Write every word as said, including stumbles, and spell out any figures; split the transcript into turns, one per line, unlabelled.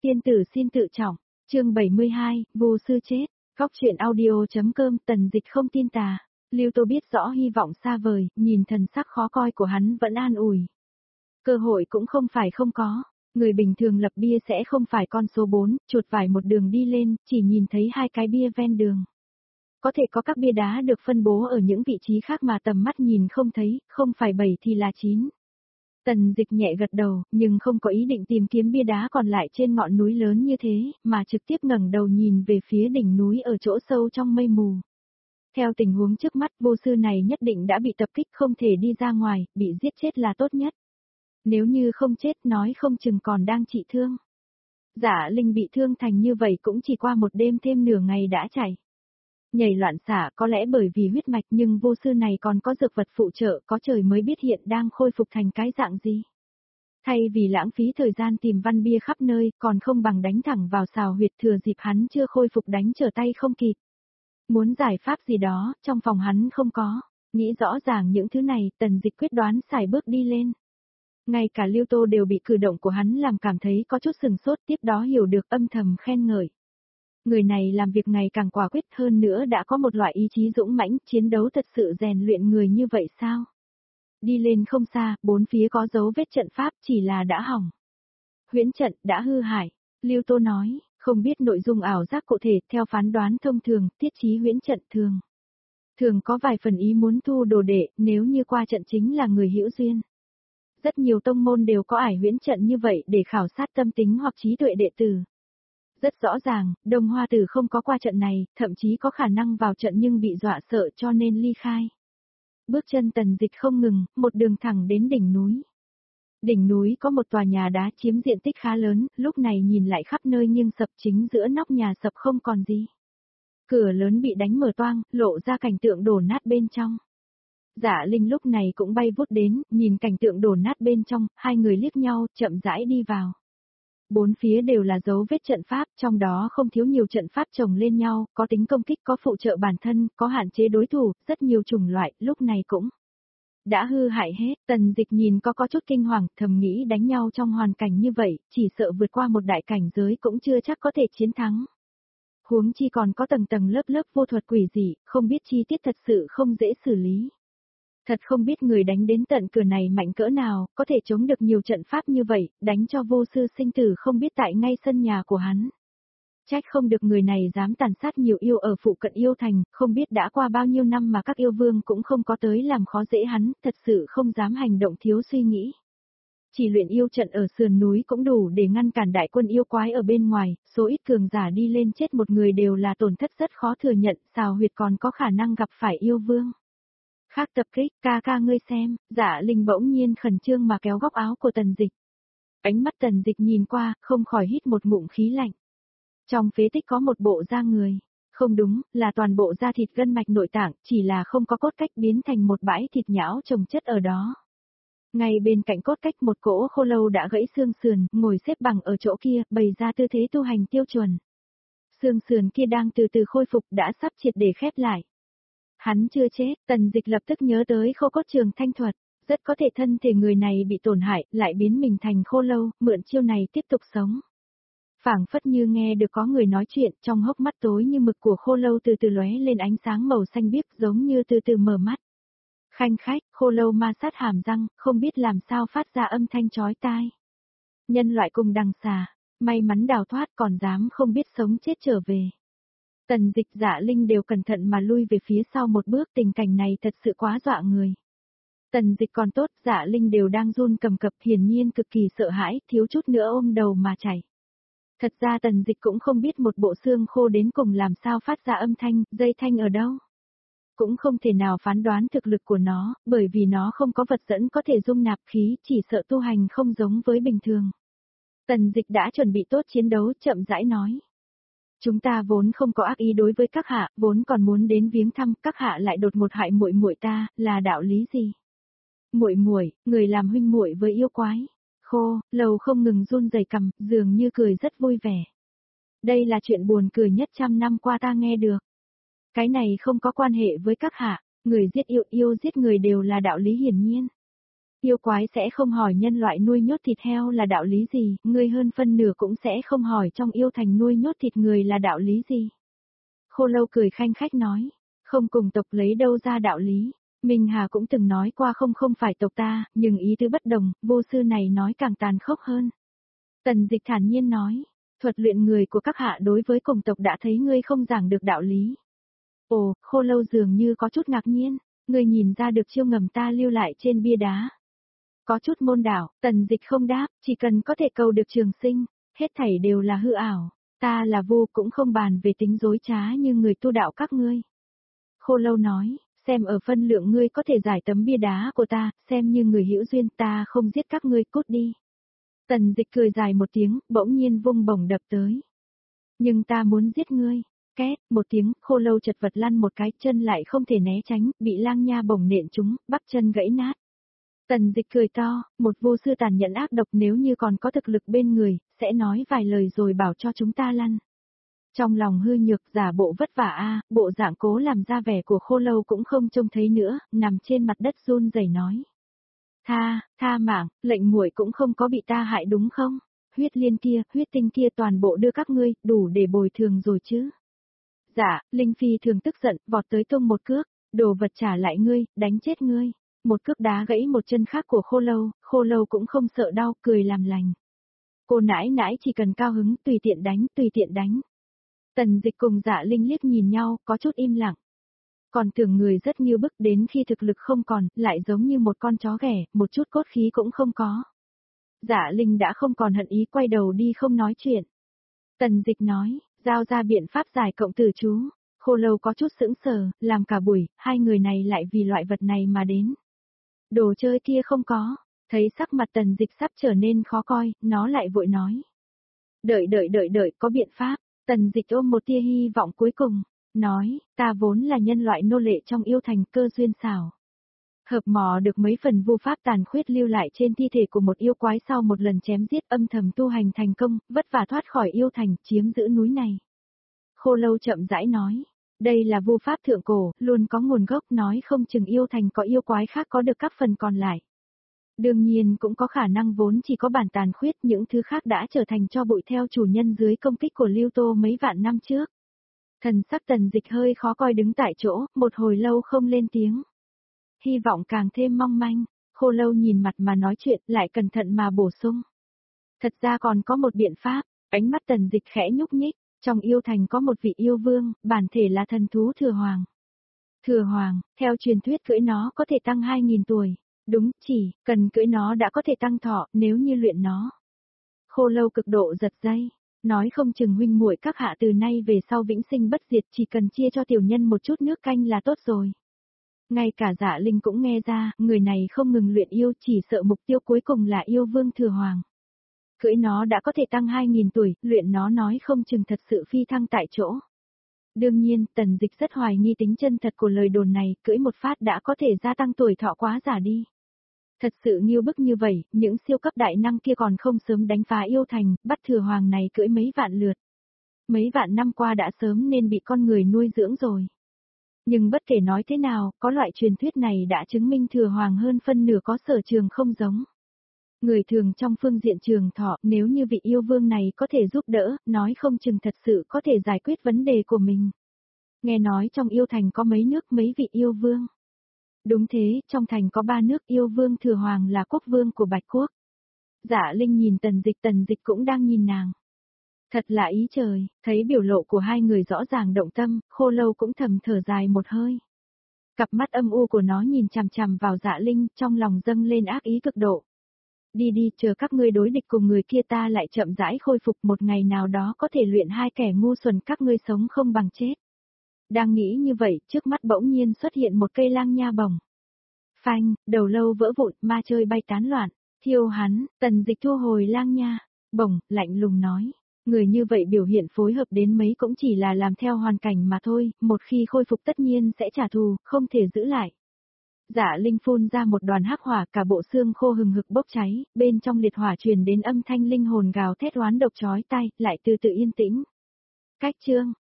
Tiên tử xin tự trọng, chương bảy mươi hai, vô sư chết, góc truyện audio.com Tần Dịch không tin tà. Lưu Tô biết rõ hy vọng xa vời, nhìn thần sắc khó coi của hắn vẫn an ủi. Cơ hội cũng không phải không có, người bình thường lập bia sẽ không phải con số bốn, chuột vải một đường đi lên, chỉ nhìn thấy hai cái bia ven đường. Có thể có các bia đá được phân bố ở những vị trí khác mà tầm mắt nhìn không thấy, không phải bảy thì là chín. Tần Dịch nhẹ gật đầu, nhưng không có ý định tìm kiếm bia đá còn lại trên ngọn núi lớn như thế, mà trực tiếp ngẩng đầu nhìn về phía đỉnh núi ở chỗ sâu trong mây mù. Theo tình huống trước mắt, vô sư này nhất định đã bị tập kích không thể đi ra ngoài, bị giết chết là tốt nhất. Nếu như không chết nói không chừng còn đang trị thương. Dạ Linh bị thương thành như vậy cũng chỉ qua một đêm thêm nửa ngày đã chảy. Nhảy loạn xả có lẽ bởi vì huyết mạch nhưng vô sư này còn có dược vật phụ trợ có trời mới biết hiện đang khôi phục thành cái dạng gì. Thay vì lãng phí thời gian tìm văn bia khắp nơi còn không bằng đánh thẳng vào xào huyệt thừa dịp hắn chưa khôi phục đánh trở tay không kịp. Muốn giải pháp gì đó trong phòng hắn không có, nghĩ rõ ràng những thứ này Tần Dịch quyết đoán xài bước đi lên. Ngay cả Lưu Tô đều bị cử động của hắn làm cảm thấy có chút sừng sốt tiếp đó hiểu được âm thầm khen ngợi. Người này làm việc ngày càng quả quyết hơn nữa đã có một loại ý chí dũng mãnh, chiến đấu thật sự rèn luyện người như vậy sao? Đi lên không xa, bốn phía có dấu vết trận pháp chỉ là đã hỏng. Huyễn trận đã hư hại, Lưu Tô nói, không biết nội dung ảo giác cụ thể theo phán đoán thông thường, tiết trí huyễn trận thường. Thường có vài phần ý muốn thu đồ đệ, nếu như qua trận chính là người hữu duyên. Rất nhiều tông môn đều có ải huyễn trận như vậy để khảo sát tâm tính hoặc trí tuệ đệ tử. Rất rõ ràng, Đông Hoa Tử không có qua trận này, thậm chí có khả năng vào trận nhưng bị dọa sợ cho nên ly khai. Bước chân Tần Dịch không ngừng, một đường thẳng đến đỉnh núi. Đỉnh núi có một tòa nhà đá chiếm diện tích khá lớn, lúc này nhìn lại khắp nơi nhưng sập chính giữa nóc nhà sập không còn gì. Cửa lớn bị đánh mở toang, lộ ra cảnh tượng đổ nát bên trong. Dạ Linh lúc này cũng bay vút đến, nhìn cảnh tượng đổ nát bên trong, hai người liếc nhau, chậm rãi đi vào. Bốn phía đều là dấu vết trận pháp, trong đó không thiếu nhiều trận pháp chồng lên nhau, có tính công kích, có phụ trợ bản thân, có hạn chế đối thủ, rất nhiều chủng loại, lúc này cũng đã hư hại hết. Tần Dịch nhìn có có chút kinh hoàng, thầm nghĩ đánh nhau trong hoàn cảnh như vậy, chỉ sợ vượt qua một đại cảnh giới cũng chưa chắc có thể chiến thắng. Huống chi còn có tầng tầng lớp lớp vô thuật quỷ dị, không biết chi tiết thật sự không dễ xử lý. Thật không biết người đánh đến tận cửa này mạnh cỡ nào, có thể chống được nhiều trận pháp như vậy, đánh cho vô sư sinh tử không biết tại ngay sân nhà của hắn. Trách không được người này dám tàn sát nhiều yêu ở phụ cận yêu thành, không biết đã qua bao nhiêu năm mà các yêu vương cũng không có tới làm khó dễ hắn, thật sự không dám hành động thiếu suy nghĩ. Chỉ luyện yêu trận ở sườn núi cũng đủ để ngăn cản đại quân yêu quái ở bên ngoài, số ít cường giả đi lên chết một người đều là tổn thất rất khó thừa nhận, xào huyệt còn có khả năng gặp phải yêu vương. Khác tập kích, ca ca ngươi xem, Dạ Linh bỗng nhiên khẩn trương mà kéo góc áo của Tần Dịch. Ánh mắt Tần Dịch nhìn qua, không khỏi hít một ngụm khí lạnh. Trong phế tích có một bộ da người. Không đúng, là toàn bộ da thịt gân mạch nội tạng, chỉ là không có cốt cách biến thành một bãi thịt nhão chồng chất ở đó. Ngay bên cạnh cốt cách một cỗ khô lâu đã gãy xương sườn, ngồi xếp bằng ở chỗ kia, bày ra tư thế tu hành tiêu chuẩn. Xương sườn kia đang từ từ khôi phục đã sắp triệt để khép lại. Hắn chưa chết, Tần Dịch lập tức nhớ tới khô cốt trường thanh thuật, rất có thể thân thể người này bị tổn hại, lại biến mình thành khô lâu, mượn chiêu này tiếp tục sống. Phảng phất như nghe được có người nói chuyện, trong hốc mắt tối như mực của khô lâu từ từ lóe lên ánh sáng màu xanh biếc giống như từ từ mở mắt. Khanh khách, khô lâu ma sát hàm răng, không biết làm sao phát ra âm thanh chói tai. Nhân loại cùng đằng xà, may mắn đào thoát còn dám không biết sống chết trở về. Tần Dịch Dạ Linh đều cẩn thận mà lui về phía sau một bước, tình cảnh này thật sự quá dọa người. Tần Dịch còn tốt, Dạ Linh đều đang run cầm cập, hiển nhiên cực kỳ sợ hãi, thiếu chút nữa ôm đầu mà chảy. Thật ra Tần Dịch cũng không biết một bộ xương khô đến cùng làm sao phát ra âm thanh, dây thanh ở đâu. Cũng không thể nào phán đoán thực lực của nó, bởi vì nó không có vật dẫn có thể dung nạp khí, chỉ sợ tu hành không giống với bình thường. Tần Dịch đã chuẩn bị tốt chiến đấu, chậm rãi nói. Chúng ta vốn không có ác ý đối với các hạ, vốn còn muốn đến viếng thăm, các hạ lại đột ngột hại muội muội ta, là đạo lý gì? Muội muội, người làm huynh muội với yêu quái. Khô, Lầu không ngừng run rẩy cằm, dường như cười rất vui vẻ. Đây là chuyện buồn cười nhất trăm năm qua ta nghe được. Cái này không có quan hệ với các hạ, người giết yêu yêu giết người đều là đạo lý hiển nhiên. Yêu quái sẽ không hỏi nhân loại nuôi nhốt thịt heo là đạo lý gì, ngươi hơn phân nửa cũng sẽ không hỏi trong yêu thành nuôi nhốt thịt người là đạo lý gì. Khô Lâu cười khanh khách nói, không cùng tộc lấy đâu ra đạo lý. Minh Hà cũng từng nói qua không không phải tộc ta, nhưng ý tứ bất đồng, vô sư này nói càng tàn khốc hơn. Tần Dịch thản nhiên nói, thuật luyện người của các hạ đối với cùng tộc đã thấy ngươi không giảng được đạo lý. Ồ, Khô Lâu dường như có chút ngạc nhiên, ngươi nhìn ra được chiêu ngầm ta lưu lại trên bia đá. Có chút môn đạo, Tần Dịch không đáp, chỉ cần có thể cầu được trường sinh, hết thảy đều là hư ảo, ta là vô cũng không bàn về tính dối trá như người tu đạo các ngươi. Khô Lâu nói, xem ở phân lượng ngươi có thể giải tấm bia đá của ta, xem như người hữu duyên ta không giết các ngươi cút đi. Tần Dịch cười dài một tiếng, bỗng nhiên vung bổng đập tới. Nhưng ta muốn giết ngươi. Két, một tiếng, Khô Lâu chật vật lăn một cái, chân lại không thể né tránh, bị lang nha bổng nện trúng, bắp chân gãy nát. Tần Dịch cười to, một vô sư tàn nhẫn ác độc nếu như còn có thực lực bên người, sẽ nói vài lời rồi bảo cho chúng ta lăn. Trong lòng hư nhược giả bộ vất vả a, bộ dạng cố làm ra vẻ của Khô Lâu cũng không trông thấy nữa, nằm trên mặt đất run rẩy nói. Tha, tha mạng, lệnh muội cũng không có bị ta hại đúng không? Huyết liên kia, huyết tinh kia toàn bộ đưa các ngươi, đủ để bồi thường rồi chứ. Dạ, Linh Phi thường tức giận, vọt tới tung một cước, đồ vật trả lại ngươi, đánh chết ngươi. Một cước đá gãy một chân khác của Khô Lâu, Khô Lâu cũng không sợ đau, cười làm lành. Cô nãi nãi chỉ cần cao hứng, tùy tiện đánh, tùy tiện đánh. Tần Dịch cùng Dạ Linh liếc nhìn nhau, có chút im lặng. Còn tưởng người rất như bức đến khi thực lực không còn, lại giống như một con chó ghẻ, một chút cốt khí cũng không có. Dạ Linh đã không còn hận ý quay đầu đi không nói chuyện. Tần Dịch nói, giao ra biện pháp giải cộng tử chú. Khô Lâu có chút sững sờ, làm cả buổi, hai người này lại vì loại vật này mà đến. Đồ chơi kia không có, thấy sắc mặt Tần Dịch sắp trở nên khó coi, nó lại vội nói. Đợi đợi đợi đợi, có biện pháp. Tần Dịch ôm một tia hy vọng cuối cùng, nói, ta vốn là nhân loại nô lệ trong yêu thành cơ duyên xảo. Hợp mò được mấy phần vu pháp tàn khuyết lưu lại trên thi thể của một yêu quái sau một lần chém giết âm thầm tu hành thành công, vất vả thoát khỏi yêu thành, chiếm giữ núi này. Khô Lâu chậm rãi nói, đây là vu pháp thượng cổ, luôn có nguồn gốc, nói không chừng yêu thành có yêu quái khác có được các phần còn lại. Đương nhiên cũng có khả năng vốn chỉ có bản tàn khuyết, những thứ khác đã trở thành cho bụi theo chủ nhân dưới công kích của Lưu Tô mấy vạn năm trước. Thần sắc Tần Dịch hơi khó coi đứng tại chỗ, một hồi lâu không lên tiếng. Hy vọng càng thêm mong manh, Khô Lâu nhìn mặt mà nói chuyện, lại cẩn thận mà bổ sung. Thật ra còn có một biện pháp, ánh mắt Tần Dịch khẽ nhúc nhích, trong yêu thành có một vị yêu vương, bản thể là thần thú Thừa Hoàng. Thừa Hoàng, theo truyền thuyết cưỡi nó có thể tăng hai nghìn tuổi. Đúng, chỉ, cần cưỡi nó đã có thể tăng thọ, nếu như luyện nó. Khô Lâu cực độ giật dây, nói không chừng huynh muội các hạ từ nay về sau vĩnh sinh bất diệt, chỉ cần chia cho tiểu nhân một chút nước canh là tốt rồi. Ngay cả Dạ Linh cũng nghe ra, người này không ngừng luyện yêu, chỉ sợ mục tiêu cuối cùng là yêu vương Thừa Hoàng. Cưỡi nó đã có thể tăng hai nghìn tuổi, luyện nó nói không chừng thật sự phi thăng tại chỗ. Đương nhiên, Tần Dịch rất hoài nghi tính chân thật của lời đồn này, cưỡi một phát đã có thể gia tăng tuổi thọ quá giả đi. Thật sự nghiêu bức như vậy, những siêu cấp đại năng kia còn không sớm đánh phá yêu thành, bắt Thừa Hoàng này cưỡi mấy vạn lượt. Mấy vạn năm qua đã sớm nên bị con người nuôi dưỡng rồi. Nhưng bất kể nói thế nào, có loại truyền thuyết này đã chứng minh Thừa Hoàng hơn phân nửa có sở trường không giống. Người thường trong phương diện trường thọ, nếu như vị yêu vương này có thể giúp đỡ, nói không chừng thật sự có thể giải quyết vấn đề của mình. Nghe nói trong yêu thành có mấy nước mấy vị yêu vương. Đúng thế, trong thành có ba nước, yêu vương Thừa Hoàng là quốc vương của Bạch Quốc. Dạ Linh nhìn Tần Dịch, Tần Dịch cũng đang nhìn nàng. Thật là ý trời, thấy biểu lộ của hai người rõ ràng động tâm, Khô Lâu cũng thầm thở dài một hơi. Cặp mắt âm u của nó nhìn chằm chằm vào Dạ Linh, trong lòng dâng lên ác ý cực độ. Đi đi, chờ các ngươi đối địch cùng người kia ta lại chậm rãi khôi phục, một ngày nào đó có thể luyện hai kẻ ngu xuẩn các ngươi sống không bằng chết. Đang nghĩ như vậy, trước mắt bỗng nhiên xuất hiện một cây lang nha bổng. Phanh, đầu lâu vỡ vụn, ma chơi bay tán loạn, thiêu hắn, Tần Dịch thu hồi lang nha, bổng, lạnh lùng nói. Người như vậy biểu hiện phối hợp đến mấy cũng chỉ là làm theo hoàn cảnh mà thôi, một khi khôi phục tất nhiên sẽ trả thù, không thể giữ lại. Dạ Linh phun ra một đoàn hắc hỏa, cả bộ xương khô hừng hực bốc cháy, bên trong liệt hỏa truyền đến âm thanh linh hồn gào thét oán độc chói tai, lại từ từ yên tĩnh. Cách chương